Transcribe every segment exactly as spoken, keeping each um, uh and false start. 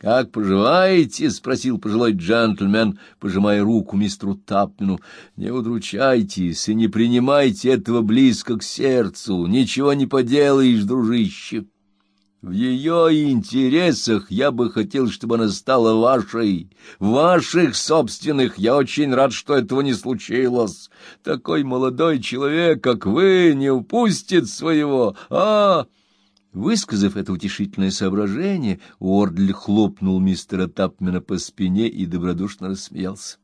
«Как поживаете?» — спросил пожилой джентльмен, пожимая руку мистеру Тапмену. «Не удручайтесь и не принимайте этого близко к сердцу. Ничего не поделаешь, дружище. В ее интересах я бы хотел, чтобы она стала вашей, ваших собственных. Я очень рад, что этого не случилось. Такой молодой человек, как вы, не упустит своего, а...» Высказав это утешительное соображение, Уордли хлопнул мистера Тапмена по спине и добродушно рассмеялся.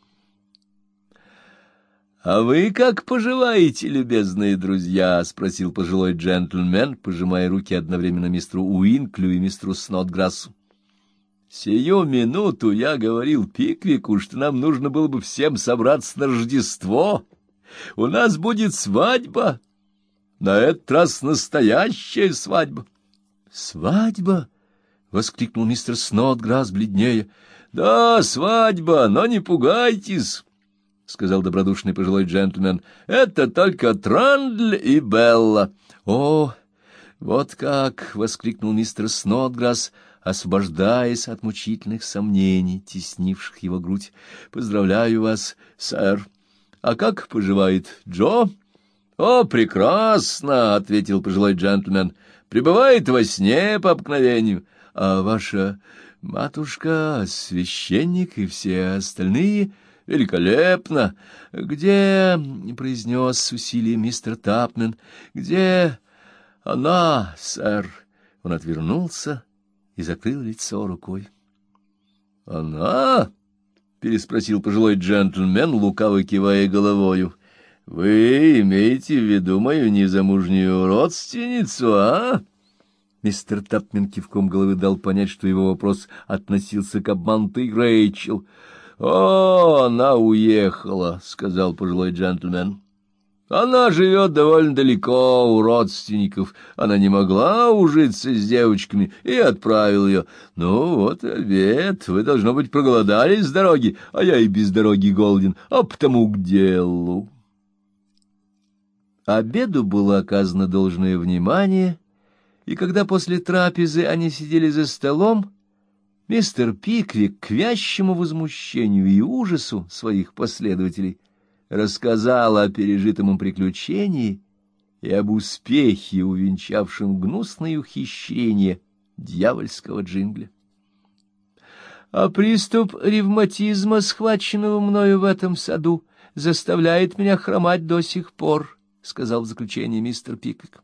— А вы как поживаете, любезные друзья? — спросил пожилой джентльмен, пожимая руки одновременно мистеру Уинклю и мистеру Снотграссу. — Сию минуту я говорил Пиквику, что нам нужно было бы всем собраться на Рождество. У нас будет свадьба. На этот раз настоящая свадьба. — Свадьба? — воскликнул мистер Снотграсс бледнее. — Да, свадьба, но не пугайтесь, — сказал добродушный пожилой джентльмен. — Это только Трандль и Белла. — О, вот как! — воскликнул мистер Снотграсс, освобождаясь от мучительных сомнений, теснивших его грудь. — Поздравляю вас, сэр. А как поживает Джо? — О, прекрасно, — ответил пожилой джентльмен, — пребывает во сне по обыкновению. А ваша матушка, священник и все остальные великолепно. Где, — произнес с усилием мистер Тапмен, — где она, сэр? Он отвернулся и закрыл лицо рукой. — Она? — переспросил пожилой джентльмен, лукаво кивая головою. — Вы имеете в виду мою незамужнюю родственницу, а? Мистер Тапмен кивком головы дал понять, что его вопрос относился к обманутой Рэйчел. — О, она уехала, — сказал пожилой джентльмен. — Она живет довольно далеко у родственников. Она не могла ужиться с девочками и отправил ее. Ну, вот обед. Вы, должно быть, проголодались с дороги, а я и без дороги голоден, а потому к делу. Обеду было оказано должное внимание, и когда после трапезы они сидели за столом, мистер Пиквик к вящему возмущению и ужасу своих последователей рассказал о пережитом им приключении и об успехе, увенчавшем гнусное ухищрение дьявольского джингля. А приступ ревматизма, схваченного мною в этом саду, заставляет меня хромать до сих пор, — сказал в заключение мистер Пиквик.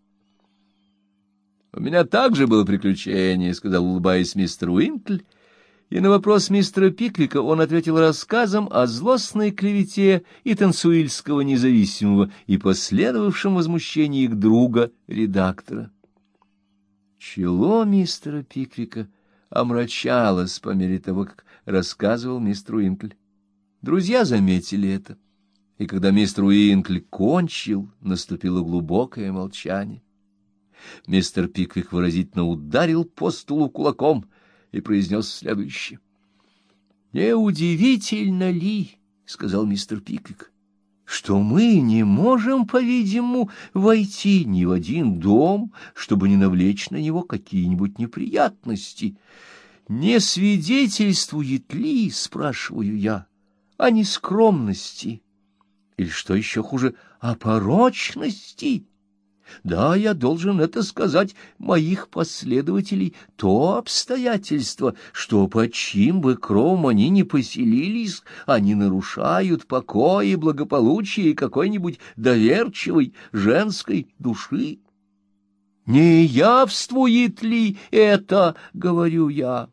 — У меня также было приключение, — сказал, улыбаясь, мистер Уинкль, и на вопрос мистера Пиквика он ответил рассказом о злостной клевете Итансуильского независимого и последовавшем возмущении их друга-редактора. Чело мистера Пиквика омрачалось по мере того, как рассказывал мистер Уинкль. Друзья заметили это. И когда мистер Уинкль кончил, наступило глубокое молчание. Мистер Пиквик выразительно ударил по столу кулаком и произнес следующее. — Неудивительно ли, — сказал мистер Пиквик, — что мы не можем, по-видимому, войти ни в один дом, чтобы не навлечь на него какие-нибудь неприятности? Не свидетельствует ли, спрашиваю я, о нескромности? Или, что еще хуже, о порочности? Да, я должен это сказать, моих последователей, то обстоятельство, что под чьим бы кровом они ни поселились, они нарушают покой и благополучие какой-нибудь доверчивой женской души. Не явствует ли это, говорю я?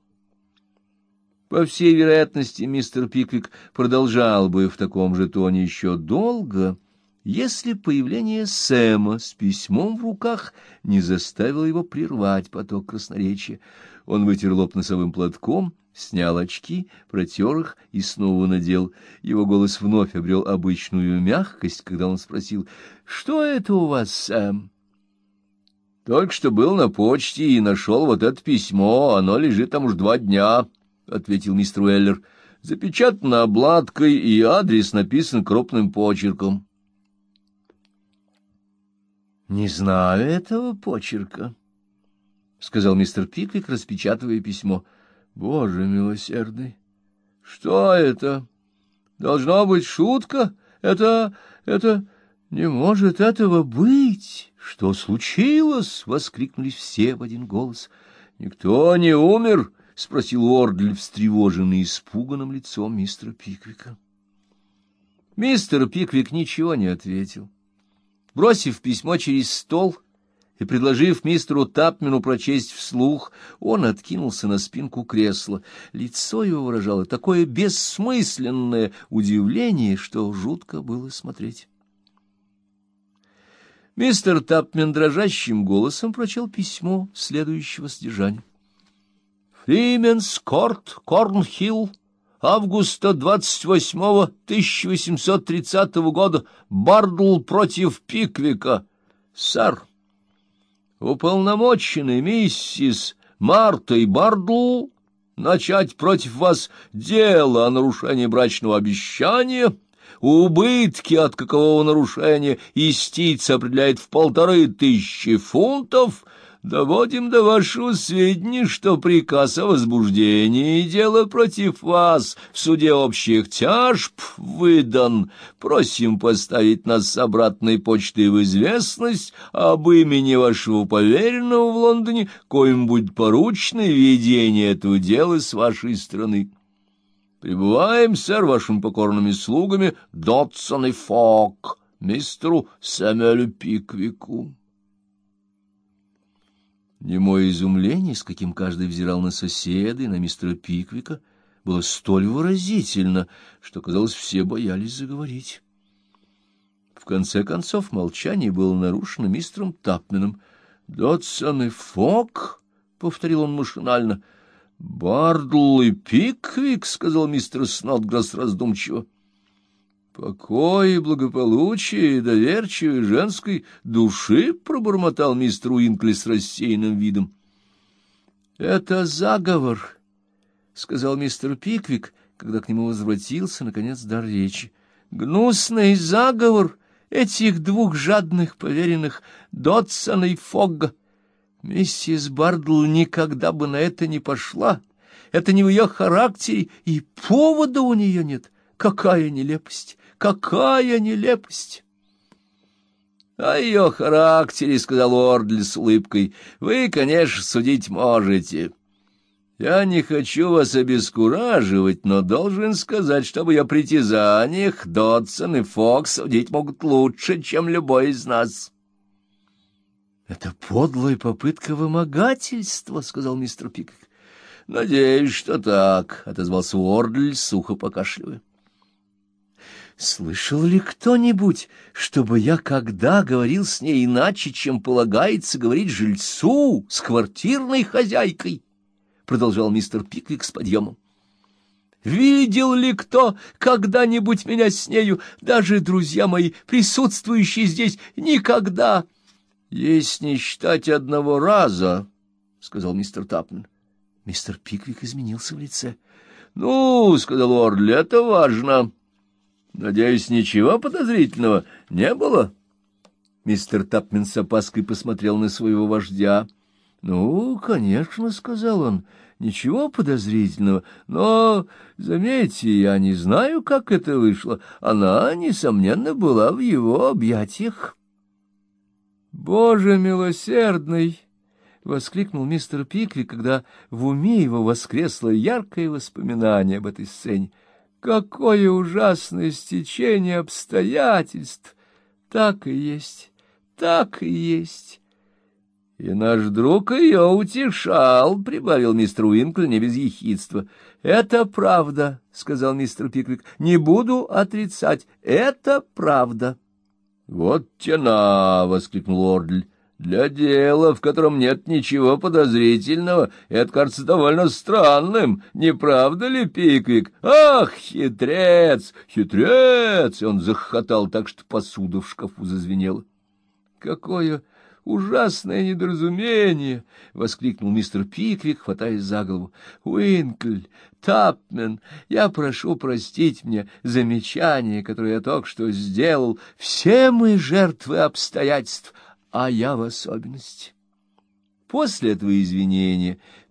По всей вероятности, мистер Пиквик продолжал бы в таком же тоне еще долго, если появление Сэма с письмом в руках не заставило его прервать поток красноречия. Он вытер лоб носовым платком, снял очки, протер их и снова надел. Его голос вновь обрел обычную мягкость, когда он спросил: «Что это у вас, Сэм?» «Только что был на почте и нашел вот это письмо, оно лежит там уж два дня», — ответил мистер Уэллер. «Запечатано обладкой, и адрес написан крупным почерком». «Не знаю этого почерка», — сказал мистер Пиквик, распечатывая письмо. Боже милосердный! Что это? Должна быть шутка? Это... это... не может этого быть! Что случилось? — воскликнули все в один голос. — Никто не умер? — спросил Уордль, встревоженный испуганным лицом мистера Пиквика. Мистер Пиквик ничего не ответил. Бросив письмо через стол и предложив мистеру Тапмену прочесть вслух, он откинулся на спинку кресла. Лицо его выражало такое бессмысленное удивление, что жутко было смотреть. Мистер Тапмен дрожащим голосом прочел письмо следующего содержания. «Фрименс Корт, Корнхилл, августа двадцать восьмого тысяча восемьсот тридцатого года. Бардл против Пиквика. Сэр, уполномоченный миссис Мартой Бардл начать против вас дело о нарушении брачного обещания. Убытки от какового нарушения истица определяет в полторы тысячи фунтов. Доводим до вашего сведения, что приказ о возбуждении дела против вас в суде общих тяжб выдан. Просим поставить нас с обратной почтой в известность об имени вашего поверенного в Лондоне, коим будет поручено ведение этого дела с вашей стороны. Пребываем, сэр, вашими покорными слугами Дотсон и Фок, мистеру Сэмюэлю Пиквику». Немое изумление, с каким каждый взирал на соседа и на мистера Пиквика, было столь выразительно, что, казалось, все боялись заговорить. В конце концов молчание было нарушено мистером Тапменом. «Дотсон и Фок?» — повторил он машинально. «Бардл и Пиквик», — сказал мистер Снотграсс раздумчиво. «Покой и благополучие и доверчивой женской души», — пробормотал мистер Уинкли с рассеянным видом. «Это заговор», — сказал мистер Пиквик, когда к нему возвратился, наконец, дар речи. «Гнусный заговор этих двух жадных поверенных Дотсона и Фогга. Миссис Бардл никогда бы на это не пошла. Это не в ее характере, и повода у нее нет. Какая нелепость! Какая нелепость!» «О ее характере, — сказал Уордль с улыбкой, — вы, конечно, судить можете. Я не хочу вас обескураживать, но должен сказать, что в ее притязаниях Дотсон и Фокс судить могут лучше, чем любой из нас». «Это подлая попытка вымогательства, — сказал мистер Пиквик. — Надеюсь, что так, — отозвался Уордль, сухо покашливая. «Слышал ли кто-нибудь, чтобы я когда говорил с ней иначе, чем полагается говорить жильцу с квартирной хозяйкой?» — продолжал мистер Пиквик с подъемом. «Видел ли кто когда-нибудь меня с нею, даже друзья мои, присутствующие здесь, никогда?» «Есть не считать одного раза», — сказал мистер Тапмен. Мистер Пиквик изменился в лице. «Ну, — сказал Уордль, — это важно. Надеюсь, ничего подозрительного не было?» Мистер Тапмен с опаской посмотрел на своего вождя. «Ну, конечно, — сказал он, — ничего подозрительного, но, заметьте, я не знаю, как это вышло. Она, несомненно, была в его объятиях». «Боже милосердный!» — воскликнул мистер Пиквик, когда в уме его воскресло яркое воспоминание об этой сцене. «Какое ужасное стечение обстоятельств! Так и есть, так и есть!» «И наш друг ее утешал», — прибавил мистер Уинкли не без ехидства. «Это правда», — сказал мистер Пиквик. «Не буду отрицать, это правда». «Вот тяна!» — воскликнул Уордль. «Для дела, в котором нет ничего подозрительного, это кажется довольно странным, не правда ли, Пиквик? Ах, хитрец, хитрец!» И он захохотал так, что посуда в шкафу зазвенела. «Какое ужасное недоразумение!» — воскликнул мистер Пиквик, хватаясь за голову. «Уинкль, Тапмен, я прошу простить мне замечание, которое я только что сделал. Все мы жертвы обстоятельств, а я в особенности». После этого извинения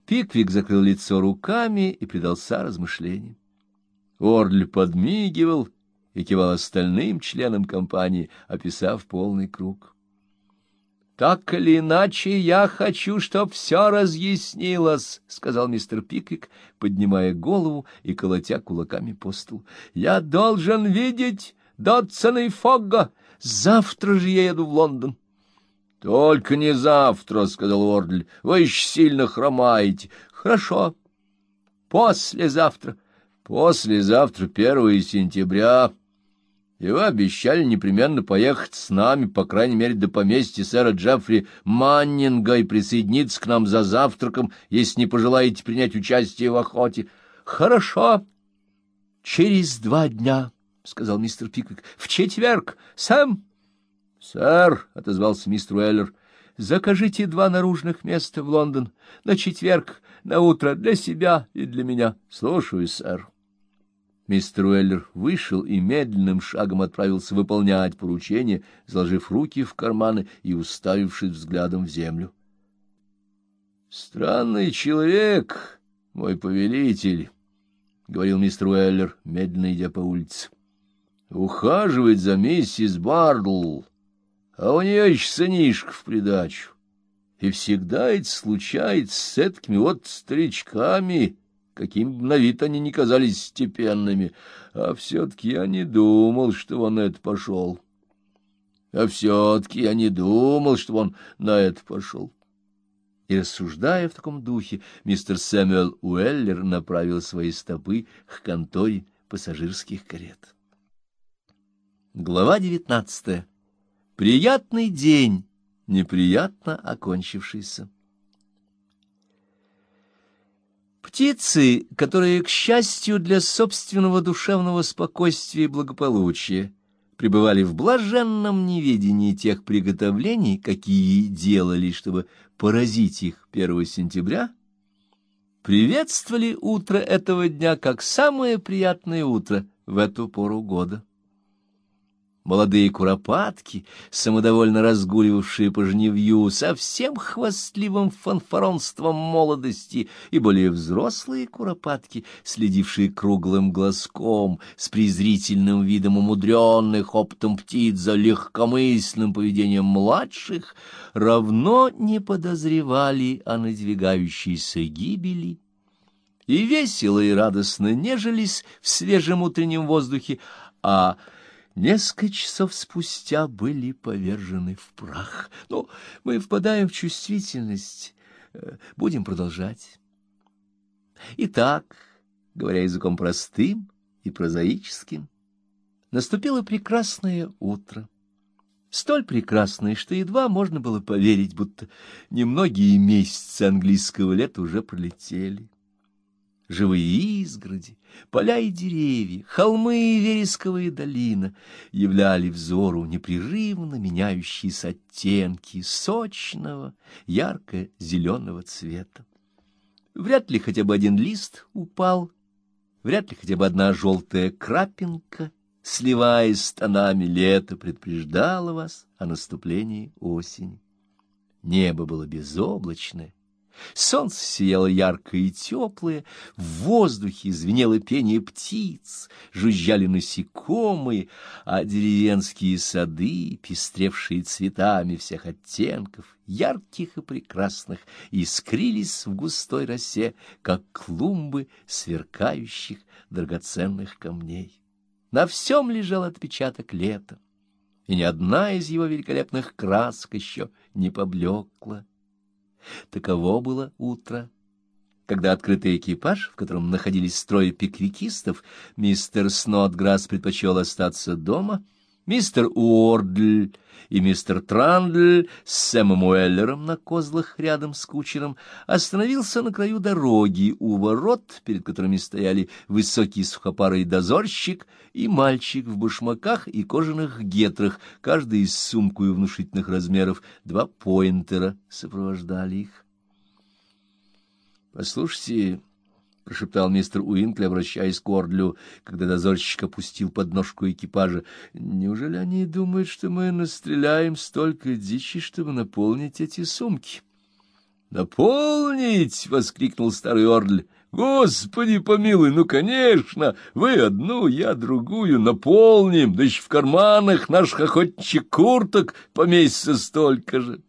Пиквик закрыл лицо руками и предался размышлениям. Уордль подмигивал и кивал остальным членам компании, описав полный круг. «Так или иначе, я хочу, чтоб все разъяснилось», — сказал мистер Пиквик, поднимая голову и колотя кулаками по столу. «Я должен видеть Дотсона и Фогга. Завтра же я еду в Лондон». «Только не завтра», — сказал Уордль. «Вы еще сильно хромаете». «Хорошо. Послезавтра». «Послезавтра, первого сентября. И вы обещали непременно поехать с нами, по крайней мере, до поместья сэра Джеффри Маннинга и присоединиться к нам за завтраком, если не пожелаете принять участие в охоте». «Хорошо. Через два дня», — сказал мистер Пиквик. — В четверг, Сэм? — Сэр, — отозвался мистер Уэллер, — закажите два наружных места в Лондон на четверг, на утро, для себя и для меня. — Слушаю, сэр. Мистер Уэллер вышел и медленным шагом отправился выполнять поручение, сложив руки в карманы и уставившись взглядом в землю. — Странный человек, мой повелитель, — говорил мистер Уэллер, медленно идя по улице. — Ухаживает за миссис Бардл, а у нее еще сынишка в придачу. И всегда это случается с этими вот старичками, каким бы на вид они ни казались степенными. А все-таки я не думал, что он на это пошел. А все-таки я не думал, что он на это пошел. И, рассуждая в таком духе, мистер Сэмюэл Уэллер направил свои стопы к конторе пассажирских карет. Глава девятнадцатая. Приятный день, неприятно окончившийся. Птицы, которые, к счастью для собственного душевного спокойствия и благополучия, пребывали в блаженном неведении тех приготовлений, какие делали, чтобы поразить их первого сентября, приветствовали утро этого дня как самое приятное утро в эту пору года. Молодые куропатки, самодовольно разгуливавшие по жнивью, со всем хвастливым фанфаронством молодости, и более взрослые куропатки, следившие круглым глазком, с презрительным видом умудренных опытом птиц за легкомысленным поведением младших, равно не подозревали о надвигающейся гибели, и весело и радостно нежились в свежем утреннем воздухе, а несколько часов спустя были повержены в прах. Но мы впадаем в чувствительность. Будем продолжать. Итак, говоря языком простым и прозаическим, наступило прекрасное утро. Столь прекрасное, что едва можно было поверить, будто немногие месяцы английского лета уже пролетели. Живые изгороди, поля и деревья, холмы и вересковая долина являли взору непрерывно меняющиеся оттенки сочного, ярко-зеленого цвета. Вряд ли хотя бы один лист упал, вряд ли хотя бы одна желтая крапинка, сливаясь с тонами лета, предупреждала вас о наступлении осени. Небо было безоблачное. Солнце сияло яркое и теплое, в воздухе звенело пение птиц, жужжали насекомые, а деревенские сады, пестревшие цветами всех оттенков, ярких и прекрасных, искрились в густой росе, как клумбы сверкающих драгоценных камней. На всем лежал отпечаток лета, и ни одна из его великолепных красок еще не поблекла. Таково было утро, когда открытый экипаж, в котором находились трое пиквикистов, мистер Снотграсс предпочел остаться дома, мистер Уордль и мистер Трандль с Сэмом Уэллером на козлах рядом с кучером остановился на краю дороги у ворот, перед которыми стояли высокий сухопарый дозорщик и мальчик в башмаках и кожаных гетрах, каждый с сумкой внушительных размеров. Два поинтера сопровождали их. — Послушайте, — прошептал мистер Уинкли, обращаясь к Уордлю, когда дозорщик опустил подножку экипажа, — неужели они думают, что мы настреляем столько дичи, чтобы наполнить эти сумки? — «Наполнить!» — воскликнул старый Ордль. «Господи помилуй, ну, конечно, вы одну, я другую, наполним, да еще в карманах наших охотничьих курток поместится столько же».